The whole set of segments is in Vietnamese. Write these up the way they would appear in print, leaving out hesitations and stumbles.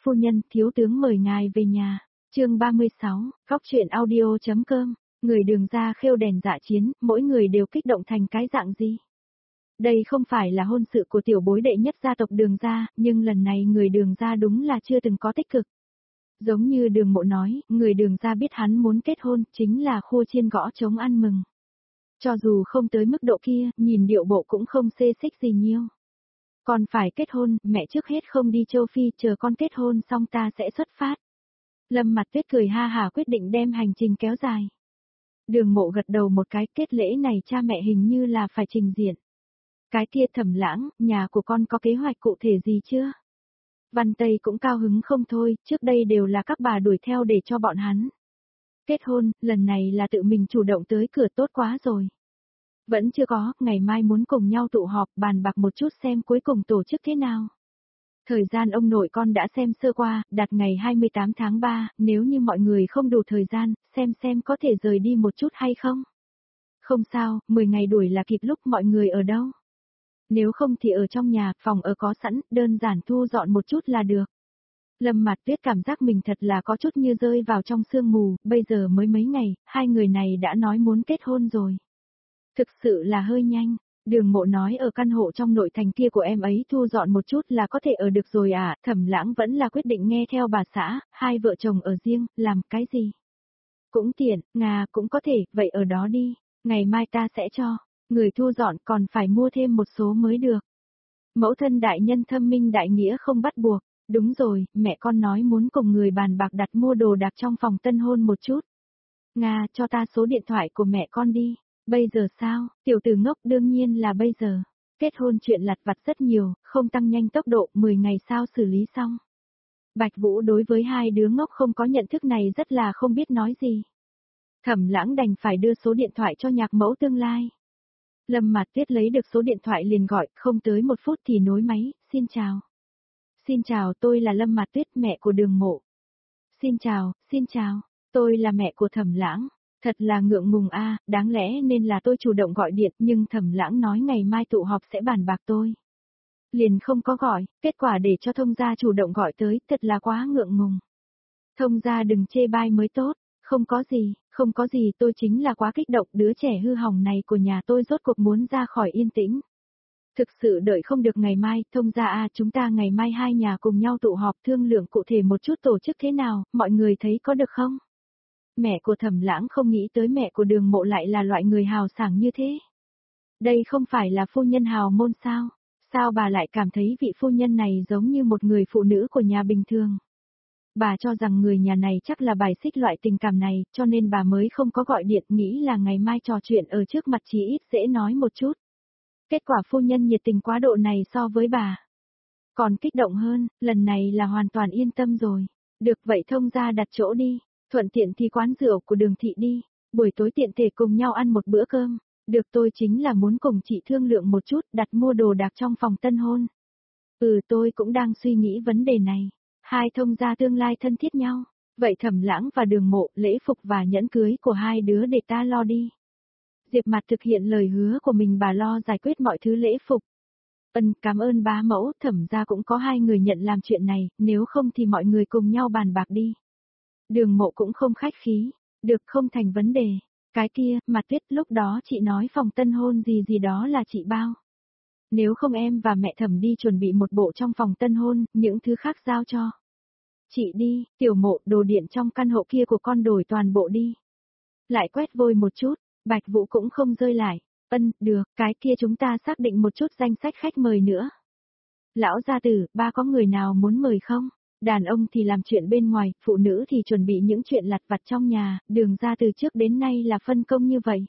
Phu nhân, thiếu tướng mời ngài về nhà. Chương 36, Góc truyện audio.com. Người Đường gia khêu đèn dạ chiến, mỗi người đều kích động thành cái dạng gì? Đây không phải là hôn sự của tiểu bối đệ nhất gia tộc Đường gia, nhưng lần này người Đường gia đúng là chưa từng có tích cực. Giống như Đường Mộ nói, người Đường gia biết hắn muốn kết hôn, chính là khua chiên gõ trống ăn mừng. Cho dù không tới mức độ kia, nhìn điệu bộ cũng không xê xích gì nhiều. Còn phải kết hôn, mẹ trước hết không đi châu Phi, chờ con kết hôn xong ta sẽ xuất phát. Lâm Mặt Tuyết cười ha hả quyết định đem hành trình kéo dài. Đường Mộ gật đầu một cái, kết lễ này cha mẹ hình như là phải trình diện. Cái kia Thẩm Lãng, nhà của con có kế hoạch cụ thể gì chưa? Văn Tây cũng cao hứng không thôi, trước đây đều là các bà đuổi theo để cho bọn hắn. Kết hôn, lần này là tự mình chủ động tới cửa, tốt quá rồi. Vẫn chưa có, ngày mai muốn cùng nhau tụ họp bàn bạc một chút xem cuối cùng tổ chức thế nào. Thời gian ông nội con đã xem sơ qua, đặt ngày 28 tháng 3, nếu như mọi người không đủ thời gian, xem có thể rời đi một chút hay không. Không sao, 10 ngày đuổi là kịp lúc mọi người ở đâu. Nếu không thì ở trong nhà, phòng ở có sẵn, đơn giản thu dọn một chút là được. Lâm Mạt Tuyết cảm giác mình thật là có chút như rơi vào trong sương mù, bây giờ mới mấy ngày, hai người này đã nói muốn kết hôn rồi. Thực sự là hơi nhanh. Đường Mộ nói ở căn hộ trong nội thành kia của em ấy thu dọn một chút là có thể ở được rồi à, Thẩm Lãng vẫn là quyết định nghe theo bà xã, hai vợ chồng ở riêng, làm cái gì? Cũng tiện, cũng có thể, vậy ở đó đi, ngày mai ta sẽ cho, người thu dọn còn phải mua thêm một số mới được. Mẫu thân đại nhân thâm minh đại nghĩa không bắt buộc, đúng rồi, mẹ con nói muốn cùng người bàn bạc đặt mua đồ đạc trong phòng tân hôn một chút. Cho ta số điện thoại của mẹ con đi. Bây giờ sao, tiểu tử ngốc đương nhiên là bây giờ. Kết hôn chuyện lặt vặt rất nhiều, không tăng nhanh tốc độ, 10 ngày sao xử lý xong. Bạch Vũ đối với hai đứa ngốc không có nhận thức này rất là không biết nói gì. Thẩm Lãng đành phải đưa số điện thoại cho nhạc mẫu tương lai. Lâm Mạt Tuyết lấy được số điện thoại liền gọi, không tới 1 phút thì nối máy, xin chào. Xin chào, tôi là Lâm Mạt Tuyết, mẹ của Đường Mộ. Xin chào, tôi là mẹ của Thẩm Lãng. Thật là ngượng ngùng a, đáng lẽ nên là tôi chủ động gọi điện nhưng Thẩm Lãng nói ngày mai tụ họp sẽ bàn bạc tôi. Liền không có gọi, kết quả để cho thông gia chủ động gọi tới, thật là quá ngượng ngùng. Thông gia đừng chê bai mới tốt, không có gì tôi chính là quá kích động, đứa trẻ hư hỏng này của nhà tôi rốt cuộc muốn ra khỏi yên tĩnh. Thực sự đợi không được ngày mai, thông gia chúng ta ngày mai hai nhà cùng nhau tụ họp thương lượng cụ thể một chút tổ chức thế nào, mọi người thấy có được không? Mẹ của Thẩm Lãng không nghĩ tới mẹ của Đường Mộ lại là loại người hào sảng như thế. Đây không phải là phu nhân hào môn sao? Sao bà lại cảm thấy vị phu nhân này giống như một người phụ nữ của nhà bình thường? Bà cho rằng người nhà này chắc là bài xích loại tình cảm này, cho nên bà mới không có gọi điện, nghĩ là ngày mai trò chuyện ở trước mặt chí ít dễ nói một chút. Kết quả phu nhân nhiệt tình quá độ này so với bà. Còn kích động hơn, lần này là hoàn toàn yên tâm rồi. Được vậy thông gia đặt chỗ đi. Thuận tiện thì quán rượu của Đường thị đi, buổi tối tiện thể cùng nhau ăn một bữa cơm. Được, tôi chính là muốn cùng chị thương lượng một chút, đặt mua đồ đạc trong phòng tân hôn. Tôi cũng đang suy nghĩ vấn đề này. Hai thông gia tương lai thân thiết nhau. Vậy Thẩm Lãng và Đường Mộ, lễ phục và nhẫn cưới của hai đứa để ta lo đi. Diệp Mặt thực hiện lời hứa của mình, bà lo giải quyết mọi thứ lễ phục. Cảm ơn bá mẫu, Thẩm gia cũng có hai người nhận làm chuyện này, nếu không thì mọi người cùng nhau bàn bạc đi. Đường Mộ cũng không khách khí, được, không thành vấn đề. Cái kia, Mạt Tuyết, lúc đó chị nói phòng tân hôn gì đó là chị bao. Nếu không em và mẹ Thẩm đi chuẩn bị một bộ trong phòng tân hôn, những thứ khác giao cho chị đi. Tiểu Mộ, đồ điện trong căn hộ kia của con đổi toàn bộ đi. Lại quét vôi một chút, Bạch Vũ cũng không rơi lại. Được, cái kia chúng ta xác định một chút danh sách khách mời nữa. Lão gia tử, ba có người nào muốn mời không? Đàn ông thì làm chuyện bên ngoài, phụ nữ thì chuẩn bị những chuyện lặt vặt trong nhà, Đường ra từ trước đến nay là phân công như vậy.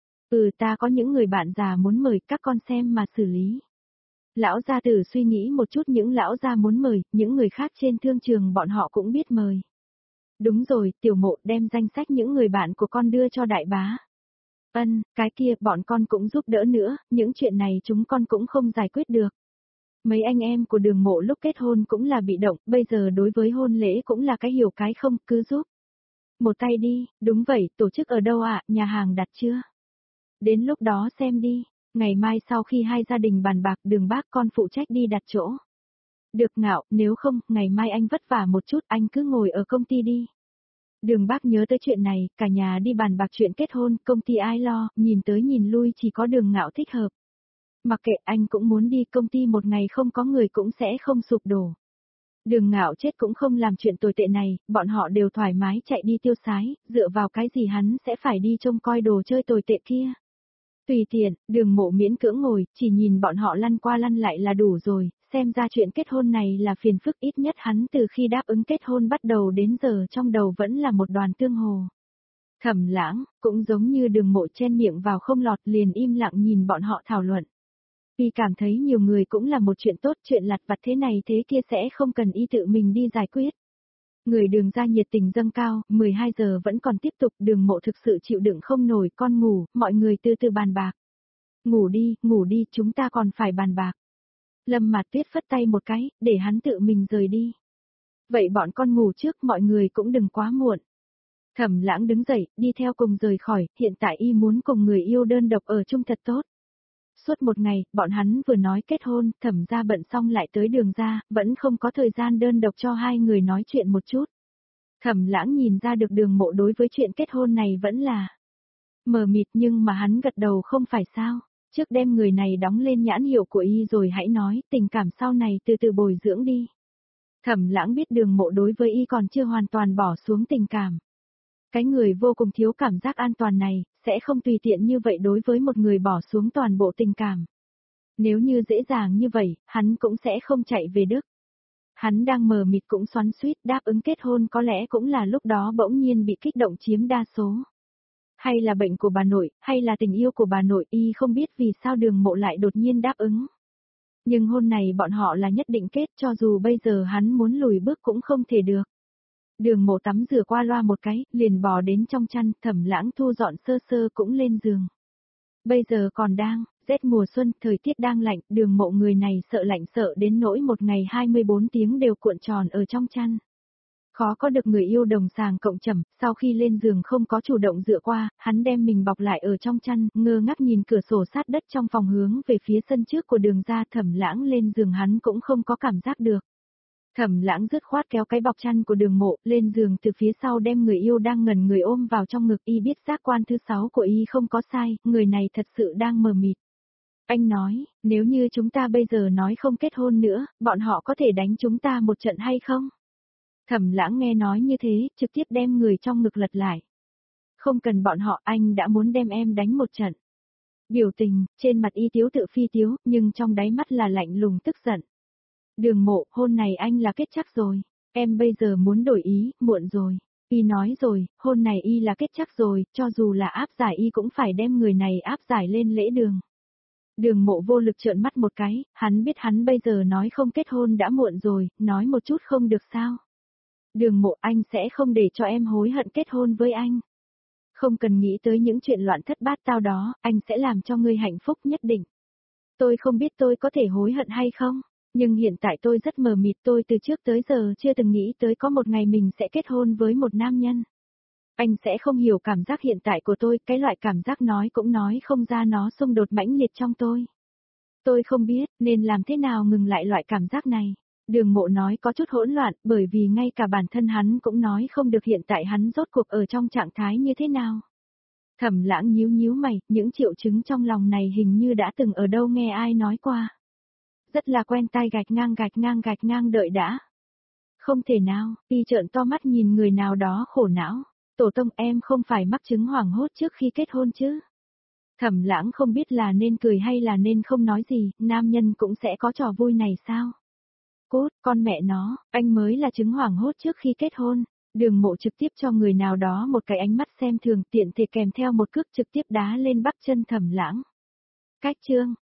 Ta có những người bạn già muốn mời, các con xem mà xử lý. Lão gia tử suy nghĩ một chút, những lão gia muốn mời, những người khác trên thương trường bọn họ cũng biết mời. Đúng rồi, Tiểu Mộ, đem danh sách những người bạn của con đưa cho đại bá. Cái kia, bọn con cũng giúp đỡ nữa, những chuyện này chúng con cũng không giải quyết được. Mấy anh em của Đường Mộ lúc kết hôn cũng là bị động, bây giờ đối với hôn lễ cũng là cái hiểu cái không, cứ giúp. Một tay đi, đúng vậy, tổ chức ở đâu ạ, nhà hàng đặt chưa? Đến lúc đó xem đi, ngày mai sau khi hai gia đình bàn bạc, Đường bác con phụ trách đi đặt chỗ. Được Ngạo, nếu không, ngày mai anh vất vả một chút, anh cứ ngồi ở công ty đi. Đường Bác nhớ tới chuyện này, cả nhà đi bàn bạc chuyện kết hôn, công ty ai lo, nhìn tới nhìn lui chỉ có Đường Ngạo thích hợp. Mặc kệ anh cũng muốn đi, công ty một ngày không có người cũng sẽ không sụp đổ. Đường Ngạo chết cũng không làm chuyện tồi tệ này, bọn họ đều thoải mái chạy đi tiêu sái, dựa vào cái gì hắn sẽ phải đi trông coi đồ chơi tồi tệ kia. Tùy tiện, Đường Mộ miễn cưỡng ngồi, chỉ nhìn bọn họ lăn qua lăn lại là đủ rồi, xem ra chuyện kết hôn này là phiền phức, ít nhất hắn từ khi đáp ứng kết hôn bắt đầu đến giờ trong đầu vẫn là một đoàn tương hồ. Thẩm Lãng, cũng giống như Đường Mộ chen miệng vào không lọt, liền im lặng nhìn bọn họ thảo luận. Vì cảm thấy nhiều người cũng là một chuyện tốt, chuyện lặt vặt thế này thế kia sẽ không cần y tự mình đi giải quyết. Người Đường ra nhiệt tình dâng cao, 12 giờ vẫn còn tiếp tục, Đường Mộ thực sự chịu đựng không nổi, con ngủ, mọi người từ từ bàn bạc. Ngủ đi, chúng ta còn phải bàn bạc. Lâm Mạt Tuyết phất tay một cái, để hắn tự mình rời đi. Vậy bọn con ngủ trước, mọi người cũng đừng quá muộn. Thẩm Lãng đứng dậy, đi theo cùng rời khỏi, hiện tại y muốn cùng người yêu đơn độc ở chung thật tốt. Suốt một ngày, bọn hắn vừa nói kết hôn, Thẩm gia bận xong lại tới Đường gia, vẫn không có thời gian đơn độc cho hai người nói chuyện một chút. Thẩm Lãng nhìn ra được Đường Mộ đối với chuyện kết hôn này vẫn là mờ mịt, nhưng mà hắn gật đầu không phải sao. Trước đem người này đóng lên nhãn hiệu của y rồi hãy nói, tình cảm sau này từ từ bồi dưỡng đi. Thẩm Lãng biết Đường Mộ đối với y còn chưa hoàn toàn bỏ xuống tình cảm. Cái người vô cùng thiếu cảm giác an toàn này, sẽ không tùy tiện như vậy đối với một người bỏ xuống toàn bộ tình cảm. Nếu như dễ dàng như vậy, hắn cũng sẽ không chạy về Đức. Hắn đang mờ mịt cũng xoắn xuýt, đáp ứng kết hôn có lẽ cũng là lúc đó bỗng nhiên bị kích động chiếm đa số. Hay là bệnh của bà nội, hay là tình yêu của bà nội, y không biết vì sao Đường Mộ lại đột nhiên đáp ứng. Nhưng hôn này bọn họ là nhất định kết, cho dù bây giờ hắn muốn lùi bước cũng không thể được. Đường Mộ tắm rửa qua loa một cái, liền bò đến trong chăn, Thẩm Lãng thu dọn sơ sơ cũng lên giường. Bây giờ còn đang, rét mùa xuân, thời tiết đang lạnh, Đường Mộ người này sợ lạnh sợ đến nỗi một ngày 24 tiếng đều cuộn tròn ở trong chăn. Khó có được người yêu đồng sàng cộng chẩm, sau khi lên giường không có chủ động dựa qua, hắn đem mình bọc lại ở trong chăn, ngơ ngác nhìn cửa sổ sát đất trong phòng hướng về phía sân trước của Đường ra. Thẩm Lãng lên giường hắn cũng không có cảm giác được. Thẩm Lãng dứt khoát kéo cái bọc chăn của Đường Mộ lên giường từ phía sau đem người yêu đang ngẩn người ôm vào trong ngực, y biết giác quan thứ 6 của y không có sai, người này thật sự đang mờ mịt. Anh nói, nếu như chúng ta bây giờ nói không kết hôn nữa, bọn họ có thể đánh chúng ta một trận hay không? Thẩm Lãng nghe nói như thế, trực tiếp đem người trong ngực lật lại. Không cần bọn họ, anh đã muốn đem em đánh một trận. Biểu tình, trên mặt y tiếu tự phi tiếu, nhưng trong đáy mắt là lạnh lùng tức giận. Đường Mộ, hôn này anh là kết chắc rồi. Em bây giờ muốn đổi ý, muộn rồi. Y nói rồi, hôn này y là kết chắc rồi, cho dù là áp giải y cũng phải đem người này áp giải lên lễ đường. Đường Mộ vô lực trợn mắt một cái, hắn biết hắn bây giờ nói không kết hôn đã muộn rồi, nói một chút không được sao. Đường Mộ, anh sẽ không để cho em hối hận kết hôn với anh. Không cần nghĩ tới những chuyện loạn thất bát tao đó, anh sẽ làm cho ngươi hạnh phúc nhất định. Tôi không biết tôi có thể hối hận hay không, nhưng hiện tại tôi rất mờ mịt, tôi từ trước tới giờ chưa từng nghĩ tới có một ngày mình sẽ kết hôn với một nam nhân. Anh sẽ không hiểu cảm giác hiện tại của tôi, cái loại cảm giác nói cũng nói không ra, nó xung đột mãnh liệt trong tôi. Tôi không biết nên làm thế nào ngừng lại loại cảm giác này. Đường Mộ nói có chút hỗn loạn, bởi vì ngay cả bản thân hắn cũng nói không được hiện tại hắn rốt cuộc ở trong trạng thái như thế nào. Thẩm Lãng nhíu nhíu mày, những triệu chứng trong lòng này hình như đã từng ở đâu nghe ai nói qua. Rất là quen tai, gạch ngang đợi đã. Không thể nào, y trợn to mắt nhìn người nào đó khổ não. Tổ tông, em không phải mắc chứng hoảng hốt trước khi kết hôn chứ? Thẩm Lãng không biết là nên cười hay là nên không nói gì, nam nhân cũng sẽ có trò vui này sao? Cốt, con mẹ nó, anh mới là chứng hoảng hốt trước khi kết hôn. Đường Mộ trực tiếp cho người nào đó một cái ánh mắt xem thường, tiện thể kèm theo một cước trực tiếp đá lên bắp chân Thẩm Lãng. Cách chương